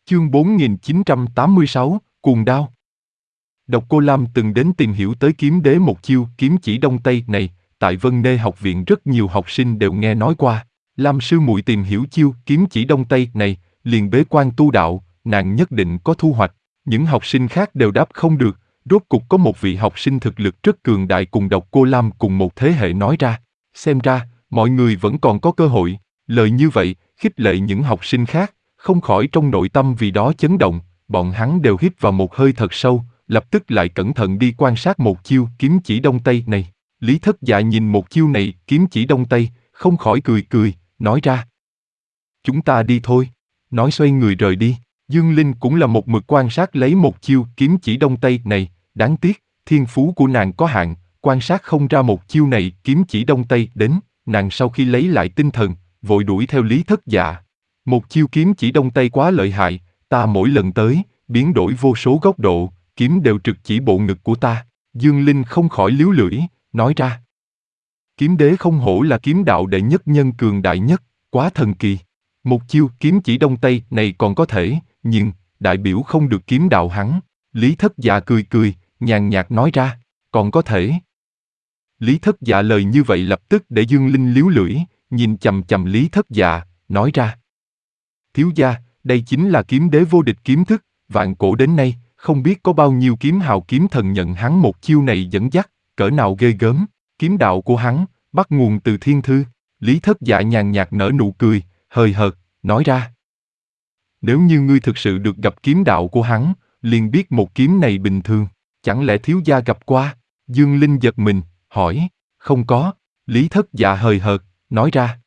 Chương 4986, Cuồng Đao. Độc Cô Lam từng đến tìm hiểu tới kiếm đế một chiêu kiếm chỉ đông tây này, tại Vân Nê học viện rất nhiều học sinh đều nghe nói qua. Lam sư muội tìm hiểu chiêu kiếm chỉ đông tây này, liền bế quan tu đạo, nàng nhất định có thu hoạch. Những học sinh khác đều đáp không được, rốt cục có một vị học sinh thực lực rất cường đại cùng Độc Cô Lam cùng một thế hệ nói ra. Xem ra, mọi người vẫn còn có cơ hội. Lời như vậy, khích lệ những học sinh khác, không khỏi trong nội tâm vì đó chấn động, bọn hắn đều hít vào một hơi thật sâu, lập tức lại cẩn thận đi quan sát một chiêu kiếm chỉ đông tây này. Lý Thất Dạ nhìn một chiêu này kiếm chỉ đông tây, không khỏi cười cười, nói ra. Chúng ta đi thôi. Nói xoay người rời đi. Dương Linh cũng là một mực quan sát lấy một chiêu kiếm chỉ đông tây này, đáng tiếc, thiên phú của nàng có hạn, quan sát không ra một chiêu này kiếm chỉ đông tây đến, nàng sau khi lấy lại tinh thần, vội đuổi theo Lý Thất Dạ. Một chiêu kiếm chỉ đông tây quá lợi hại, ta mỗi lần tới, biến đổi vô số góc độ, kiếm đều trực chỉ bộ ngực của ta. Dương Linh không khỏi líu lưỡi, nói ra. Kiếm đế không hổ là kiếm đạo đệ nhất nhân cường đại nhất, quá thần kỳ. Một chiêu kiếm chỉ đông tây này còn có thể, nhưng, đại biểu không được kiếm đạo hắn. Lý Thất Dạ cười cười, nhàn nhạt nói ra, còn có thể. Lý Thất Dạ lời như vậy lập tức để Dương Linh líu lưỡi, nhìn chằm chằm Lý Thất Dạ, nói ra. Thiếu gia, đây chính là kiếm đế vô địch kiếm thức, vạn cổ đến nay, không biết có bao nhiêu kiếm hào kiếm thần nhận hắn một chiêu này dẫn dắt, cỡ nào ghê gớm. Kiếm đạo của hắn, bắt nguồn từ thiên thư. Lý Thất Dạ nhàn nhạt nở nụ cười, hời hợt, nói ra. Nếu như ngươi thực sự được gặp kiếm đạo của hắn, liền biết một kiếm này bình thường, chẳng lẽ thiếu gia gặp qua? Dương Linh giật mình, hỏi, không có. Lý Thất Dạ hời hợt, nói ra.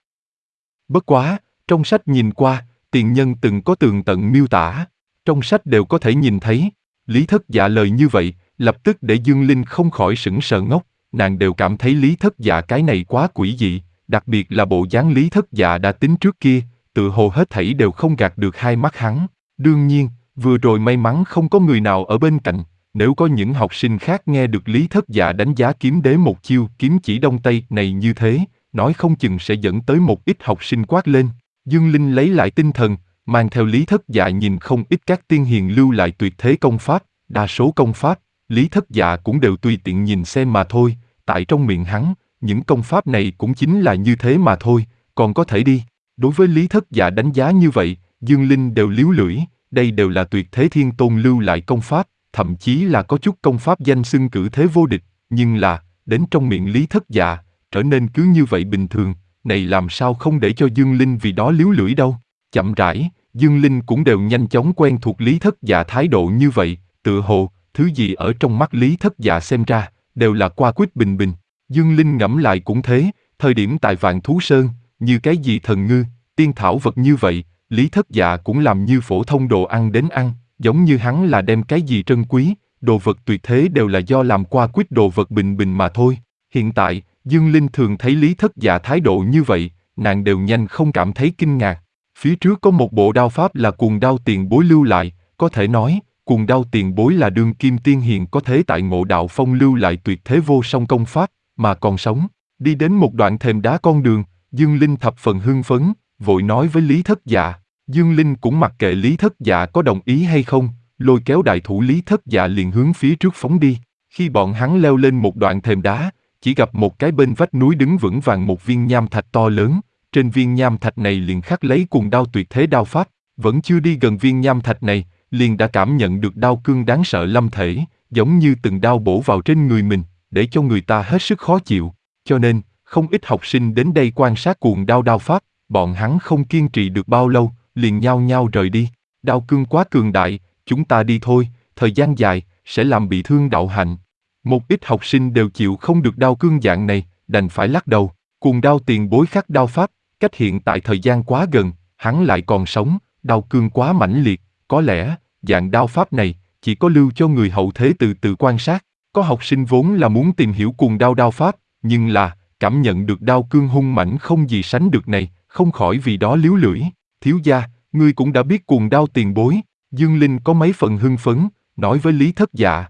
Bất quá, trong sách nhìn qua, tiền nhân từng có tường tận miêu tả, trong sách đều có thể nhìn thấy. Lý Thất Dạ lời như vậy, lập tức để Dương Linh không khỏi sững sờ ngốc, nàng đều cảm thấy Lý Thất Dạ cái này quá quỷ dị, đặc biệt là bộ dáng Lý Thất Dạ đã tính trước kia, tự hồ hết thảy đều không gạt được hai mắt hắn. Đương nhiên, vừa rồi may mắn không có người nào ở bên cạnh, nếu có những học sinh khác nghe được Lý Thất Dạ đánh giá kiếm đế một chiêu kiếm chỉ đông tây này như thế, nói không chừng sẽ dẫn tới một ít học sinh quát lên. Dương Linh lấy lại tinh thần, mang theo Lý Thất Dạ nhìn không ít các tiên hiền lưu lại tuyệt thế công pháp, đa số công pháp, Lý Thất Dạ cũng đều tùy tiện nhìn xem mà thôi, tại trong miệng hắn, những công pháp này cũng chính là như thế mà thôi, còn có thể đi. Đối với Lý Thất Dạ đánh giá như vậy, Dương Linh đều líu lưỡi, đây đều là tuyệt thế thiên tôn lưu lại công pháp, thậm chí là có chút công pháp danh xưng cử thế vô địch, nhưng là, đến trong miệng Lý Thất Dạ, trở nên cứ như vậy bình thường, này làm sao không để cho Dương Linh vì đó líu lưỡi đâu. Chậm rãi, Dương Linh cũng đều nhanh chóng quen thuộc Lý Thất Dạ thái độ như vậy, tựa hồ, thứ gì ở trong mắt Lý Thất Dạ xem ra, đều là qua quýt bình bình. Dương Linh ngẫm lại cũng thế, thời điểm tại Vạn Thú Sơn, như cái gì thần ngư, tiên thảo vật như vậy, Lý Thất Dạ cũng làm như phổ thông đồ ăn đến ăn, giống như hắn là đem cái gì trân quý, đồ vật tuyệt thế đều là do làm qua quýt đồ vật bình bình mà thôi. Hiện tại, Dương Linh thường thấy Lý Thất Dạ thái độ như vậy, nàng đều nhanh không cảm thấy kinh ngạc. Phía trước có một bộ đao pháp là Cuồng Đao tiền bối lưu lại, có thể nói, Cuồng Đao tiền bối là đương kim tiên hiền có thế tại Ngộ Đạo Phong lưu lại tuyệt thế vô song công pháp, mà còn sống. Đi đến một đoạn thềm đá con đường, Dương Linh thập phần hưng phấn, vội nói với Lý Thất Dạ. Dương Linh cũng mặc kệ Lý Thất Dạ có đồng ý hay không, lôi kéo đại thủ Lý Thất Dạ liền hướng phía trước phóng đi. Khi bọn hắn leo lên một đoạn thềm đá, chỉ gặp một cái bên vách núi đứng vững vàng một viên nham thạch to lớn, trên viên nham thạch này liền khắc lấy Cuồng Đao tuyệt thế đao pháp, vẫn chưa đi gần viên nham thạch này, liền đã cảm nhận được đao cương đáng sợ lâm thể, giống như từng đao bổ vào trên người mình, để cho người ta hết sức khó chịu. Cho nên, không ít học sinh đến đây quan sát Cuồng Đao đao pháp, bọn hắn không kiên trì được bao lâu, liền nhao nhao rời đi. Đao cương quá cường đại, chúng ta đi thôi, thời gian dài, sẽ làm bị thương đạo hạnh. Một ít học sinh đều chịu không được đao cương dạng này, đành phải lắc đầu. Cuồng Đao tiền bối khắc đao pháp, cách hiện tại thời gian quá gần, hắn lại còn sống, đao cương quá mãnh liệt, có lẽ, dạng đao pháp này, chỉ có lưu cho người hậu thế từ từ quan sát. Có học sinh vốn là muốn tìm hiểu Cuồng Đao đao pháp, nhưng là, cảm nhận được đao cương hung mãnh không gì sánh được này, không khỏi vì đó líu lưỡi. Thiếu gia, ngươi cũng đã biết Cuồng Đao tiền bối. Dương Linh có mấy phần hưng phấn, nói với Lý Thất Dạ.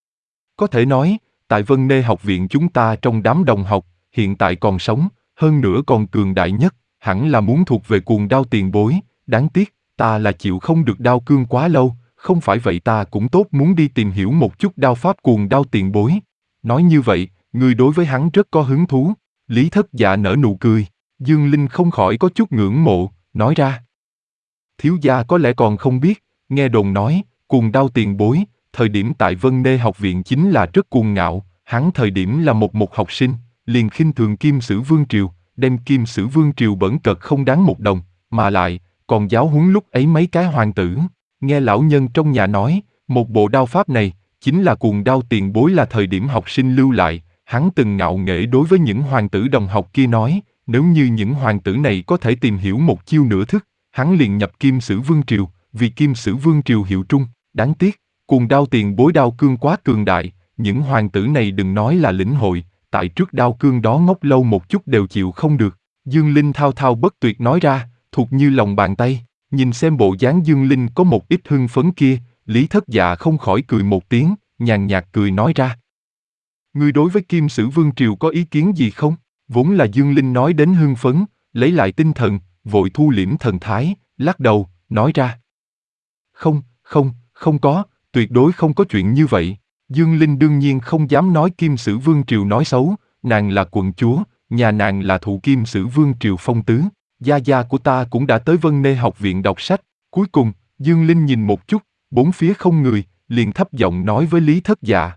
Có thể nói, tại Vân Nê học viện chúng ta trong đám đồng học, hiện tại còn sống, hơn nữa còn cường đại nhất, hẳn là muốn thuộc về Cuồng Đao tiền bối, đáng tiếc, ta là chịu không được đao cương quá lâu, không phải vậy ta cũng tốt muốn đi tìm hiểu một chút đao pháp Cuồng Đao tiền bối. Nói như vậy, ngươi đối với hắn rất có hứng thú. Lý Thất Dạ nở nụ cười. Dương Linh không khỏi có chút ngưỡng mộ, nói ra. Thiếu gia có lẽ còn không biết, nghe đồn nói, Cuồng Đao tiền bối, thời điểm tại Vân Nê học viện chính là rất cuồng ngạo, hắn thời điểm là một học sinh, liền khinh thường Kim Sử Vương Triều, đem Kim Sử Vương Triều bẩn cợt không đáng một đồng, mà lại, còn giáo huấn lúc ấy mấy cái hoàng tử. Nghe lão nhân trong nhà nói, một bộ đao pháp này, chính là Cuồng Đao tiền bối là thời điểm học sinh lưu lại, hắn từng ngạo nghễ đối với những hoàng tử đồng học kia nói, nếu như những hoàng tử này có thể tìm hiểu một chiêu nửa thức, hắn liền nhập Kim Sử Vương Triều, vì Kim Sử Vương Triều hiệu trung. Đáng tiếc, Cuồng Đao tiền bối đao cương quá cường đại, những hoàng tử này đừng nói là lĩnh hội, tại trước đao cương đó ngốc lâu một chút đều chịu không được. Dương Linh thao thao bất tuyệt nói ra, thuộc như lòng bàn tay. Nhìn xem bộ dáng Dương Linh có một ít hưng phấn kia, Lý Thất Dạ không khỏi cười một tiếng, nhàn nhạt cười nói ra. Ngươi đối với Kim Sử Vương Triều có ý kiến gì không? Vốn là Dương Linh nói đến hưng phấn, lấy lại tinh thần, vội thu liễm thần thái, lắc đầu, nói ra. Không có, tuyệt đối không có chuyện như vậy. Dương Linh đương nhiên không dám nói Kim Sử Vương Triều nói xấu, nàng là quận chúa, nhà nàng là thụ Kim Sử Vương Triều phong tứ. Gia gia của ta cũng đã tới Vân Nê học viện đọc sách. Cuối cùng, Dương Linh nhìn một chút, bốn phía không người, liền thấp giọng nói với Lý Thất Dạ.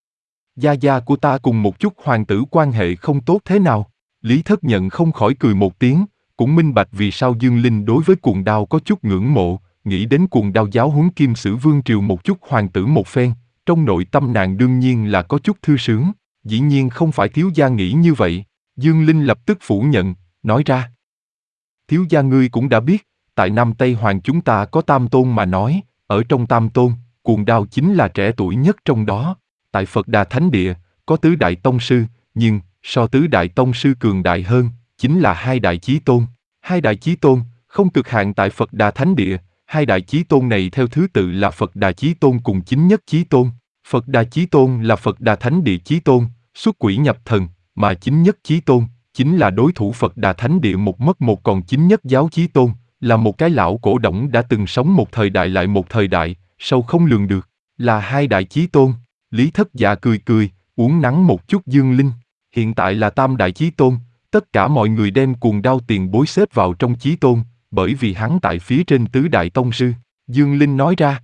Gia gia của ta cùng một chút hoàng tử quan hệ không tốt thế nào? Lý Thất Nhận không khỏi cười một tiếng, cũng minh bạch vì sao Dương Linh đối với Cuồng Đao có chút ngưỡng mộ, nghĩ đến Cuồng Đao giáo huấn Kim Sử Vương Triều một chút hoàng tử một phen, trong nội tâm nàng đương nhiên là có chút thư sướng, dĩ nhiên không phải thiếu gia nghĩ như vậy. Dương Linh lập tức phủ nhận, nói ra. Thiếu gia ngươi cũng đã biết, tại Nam Tây Hoàng chúng ta có tam tôn mà nói, ở trong tam tôn, Cuồng Đao chính là trẻ tuổi nhất trong đó. Tại Phật Đà Thánh Địa, có tứ đại tông sư, nhưng, so tứ đại tông sư cường đại hơn, chính là hai đại chí tôn. Hai đại chí tôn, không cực hạn tại Phật Đà Thánh Địa, hai đại chí tôn này theo thứ tự là Phật Đà Chí Tôn cùng Chính Nhất Chí Tôn. Phật Đà Chí Tôn là Phật Đà Thánh Địa Chí Tôn, xuất quỷ nhập thần, mà Chính Nhất Chí Tôn chính là đối thủ Phật Đà Thánh Địa một mất một, còn Chính Nhất Giáo Chí Tôn là một cái lão cổ đổng đã từng sống một thời đại lại một thời đại, sâu không lường được, là hai đại chí tôn. Lý Thất Dạ cười cười, uốn nắn một chút Dương Linh. Hiện tại là tam đại chí tôn, tất cả mọi người đem Cuồng Đao tiền bối xếp vào trong chí tôn, bởi vì hắn tại phía trên tứ đại tông sư. Dương Linh nói ra.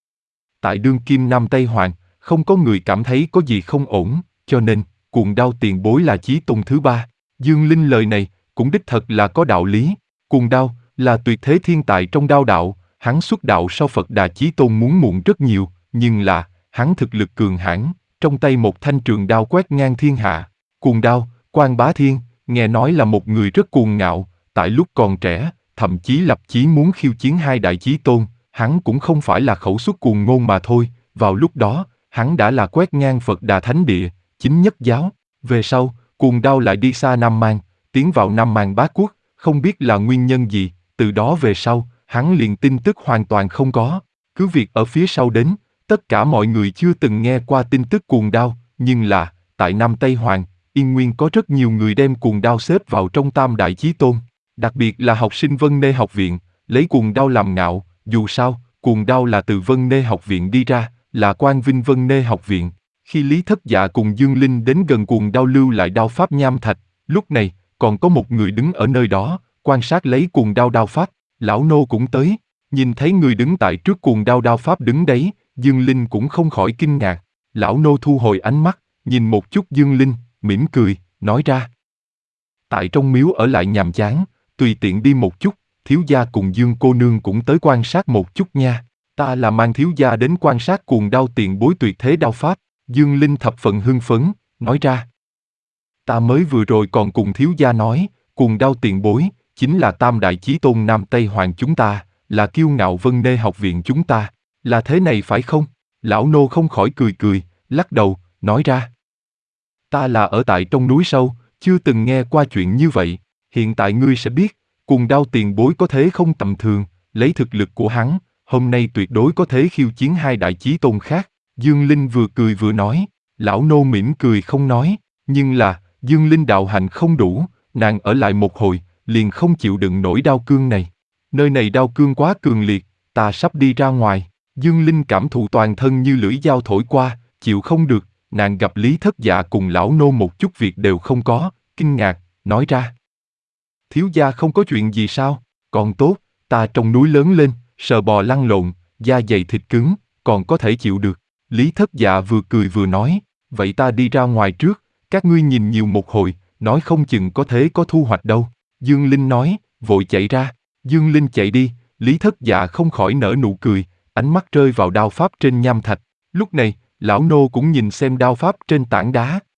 Tại đương kim Nam Tây Hoàng, không có người cảm thấy có gì không ổn, cho nên, Cuồng Đao tiền bối là chí tôn thứ ba. Dương Linh lời này, cũng đích thật là có đạo lý. Cuồng Đao là tuyệt thế thiên tài trong đao đạo, hắn xuất đạo sau Phật Đà Chí Tôn muốn muộn rất nhiều, nhưng là, hắn thực lực cường hãn, trong tay một thanh trường đao quét ngang thiên hạ. Cuồng Đao, Quan Bá Thiên, nghe nói là một người rất cuồng ngạo, tại lúc còn trẻ, thậm chí lập chí muốn khiêu chiến hai đại chí tôn, hắn cũng không phải là khẩu suất cuồng ngôn mà thôi, vào lúc đó, hắn đã là quét ngang Phật Đà Thánh Địa, Chính Nhất Giáo. Về sau, Cuồng Đao lại đi xa Nam Man, tiến vào Nam Man Bá Quốc, không biết là nguyên nhân gì, từ đó về sau, hắn liền tin tức hoàn toàn không có. Cứ việc ở phía sau đến, tất cả mọi người chưa từng nghe qua tin tức Cuồng Đao, nhưng là, tại Nam Tây Hoàng, Yên Nguyên có rất nhiều người đem Cuồng Đao xếp vào trong tam đại chí tôn. Đặc biệt là học sinh Vân Nê học viện, lấy Cuồng Đao làm ngạo, dù sao, Cuồng Đao là từ Vân Nê học viện đi ra, là quang vinh Vân Nê học viện. Khi Lý Thất Dạ cùng Dương Linh đến gần Cuồng Đao lưu lại đao pháp nham thạch, lúc này, còn có một người đứng ở nơi đó, quan sát lấy Cuồng Đao đao pháp, lão nô cũng tới, nhìn thấy người đứng tại trước Cuồng Đao đao pháp đứng đấy, Dương Linh cũng không khỏi kinh ngạc. Lão nô thu hồi ánh mắt, nhìn một chút Dương Linh, mỉm cười, nói ra. Tại trong miếu ở lại nhàm chán, tùy tiện đi một chút, thiếu gia cùng Dương cô nương cũng tới quan sát một chút nha. Ta là mang thiếu gia đến quan sát Cuồng Đao tiền bối tuyệt thế đao pháp. Dương Linh thập phần hưng phấn, nói ra. Ta mới vừa rồi còn cùng thiếu gia nói, Cuồng Đao tiền bối, chính là tam đại chí tôn Nam Tây Hoàng chúng ta, là kiêu ngạo Vân Nê học viện chúng ta, là thế này phải không? Lão nô không khỏi cười cười, lắc đầu, nói ra. Ta là ở tại trong núi sâu, chưa từng nghe qua chuyện như vậy, hiện tại ngươi sẽ biết, Cuồng Đao tiền bối có thế không tầm thường, lấy thực lực của hắn, hôm nay tuyệt đối có thể khiêu chiến hai đại chí tôn khác. Dương Linh vừa cười vừa nói, lão nô mỉm cười không nói, nhưng là, Dương Linh đạo hạnh không đủ, nàng ở lại một hồi, liền không chịu đựng nổi đao cương này. Nơi này đao cương quá cường liệt, ta sắp đi ra ngoài. Dương Linh cảm thụ toàn thân như lưỡi dao thổi qua, chịu không được, nàng gặp Lý Thất Dạ cùng lão nô một chút việc đều không có, kinh ngạc, nói ra. Thiếu gia không có chuyện gì sao? Còn tốt, ta trong núi lớn lên, sờ bò lăn lộn, da dày thịt cứng, còn có thể chịu được. Lý Thất Dạ vừa cười vừa nói, vậy ta đi ra ngoài trước, các ngươi nhìn nhiều một hồi, nói không chừng có thế có thu hoạch đâu. Dương Linh nói, vội chạy ra. Dương Linh chạy đi, Lý Thất Dạ không khỏi nở nụ cười, ánh mắt rơi vào đao pháp trên nham thạch. Lúc này, lão nô cũng nhìn xem đao pháp trên tảng đá.